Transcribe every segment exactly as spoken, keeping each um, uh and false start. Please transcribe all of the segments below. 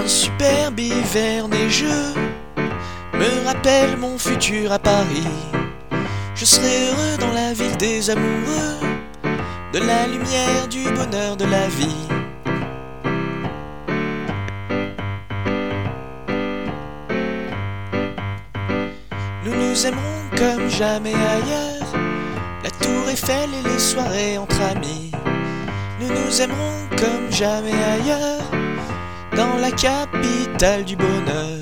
Un superbe hiver neigeux me rappelle mon futur à Paris. Je serai heureux dans la ville des amoureux, de la lumière, du bonheur, de la vie. Nous nous aimerons comme jamais ailleurs, la tour Eiffel et les soirées entre amis. Nous nous aimerons comme jamais ailleurs, dans la capitale du bonheur.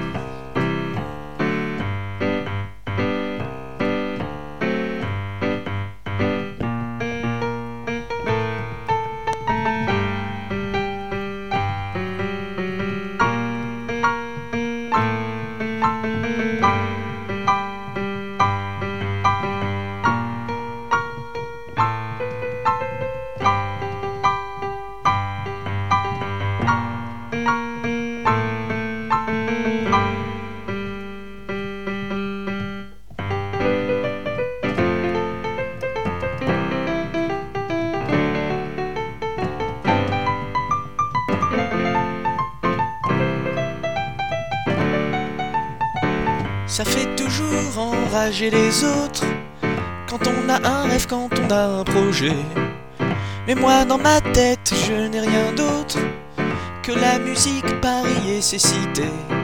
Ça fait toujours enrager les autres quand on a un rêve, quand on a un projet. Mais moi dans ma tête je n'ai rien d'autre que la musique, Paris et ses cités.